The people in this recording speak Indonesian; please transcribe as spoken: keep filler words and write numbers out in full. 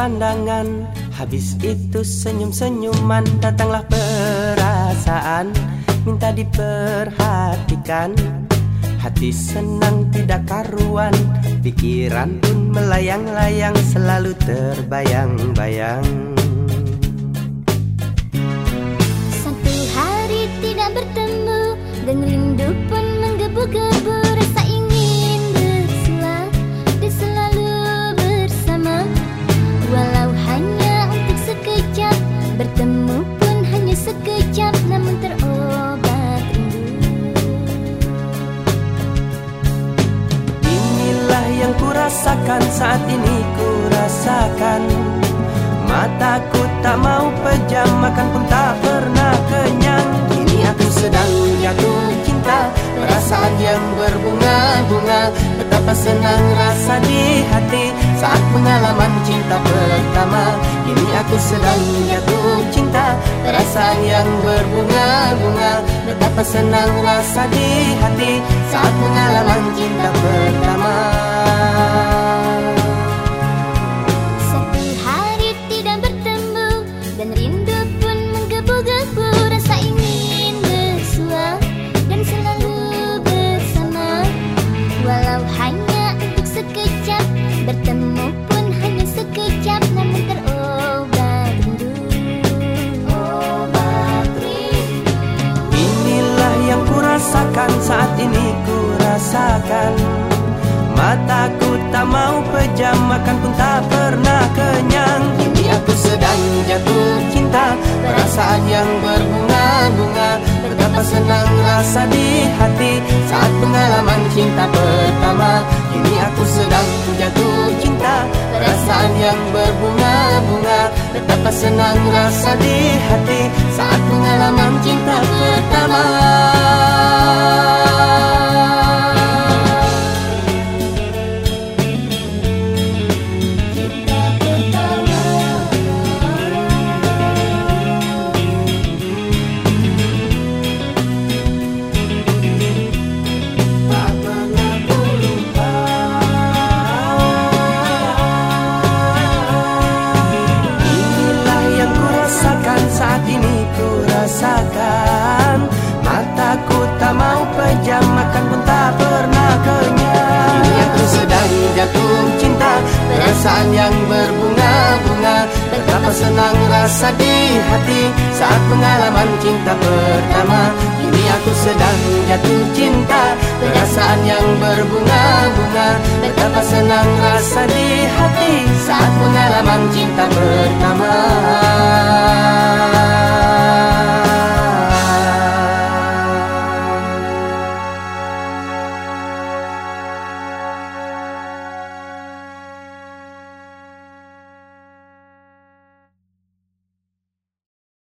pandangan, habis itu senyum-senyuman. Datanglah perasaan, minta diperhatikan. Hati senang tidak karuan, pikiran pun melayang-layang, selalu terbayang-bayang. Satu hari tidak bertemu dan rindu pun menggebu-gebu. Rasa ingin bersua dan selalu bersama, walau hanya untuk sekejap. Bertemu pun hanya sekejap, namun terobat rindu. Inilah yang kurasakan saat ini, kurasakan. Mataku tak mau pejam, makan pun tak pernah kenyang. Kini aku sedang jatuh cinta, perasaan yang berbunga-bunga. Betapa senang rasa di hati saat pengalaman cinta pertama. Kini aku sedang jatuh cinta, perasaan yang berbunga-bunga. Betapa senang rasa di hati saat pengalaman cinta pertama. Bertemu pun hanya sekejap, namun terobat rindu. Obat rindu. Inilah yang kurasakan saat ini, kurasakan. Mataku tak mau pejam, makan pun tak pernah kenyang. Kini aku sedang jatuh cinta, perasaan yang berbunga-bunga. Betapa senang rasa di hati saat pengalaman cinta pertama. Kini aku sedang jatuh cinta, perasaan yang berbunga-bunga. Betapa senang rasa di hati saat pengalaman cinta pertama. Saat ini kurasakan, mataku tak mau pejam, makan pun tak pernah kenyang. Kini aku sedang jatuh cinta, perasaan yang berbunga-bunga. Betapa senang rasa di hati saat pengalaman cinta pertama. Kini aku sedang jatuh cinta, perasaan yang berbunga-bunga. Betapa senang rasa di hati saat pengalaman cinta pertama.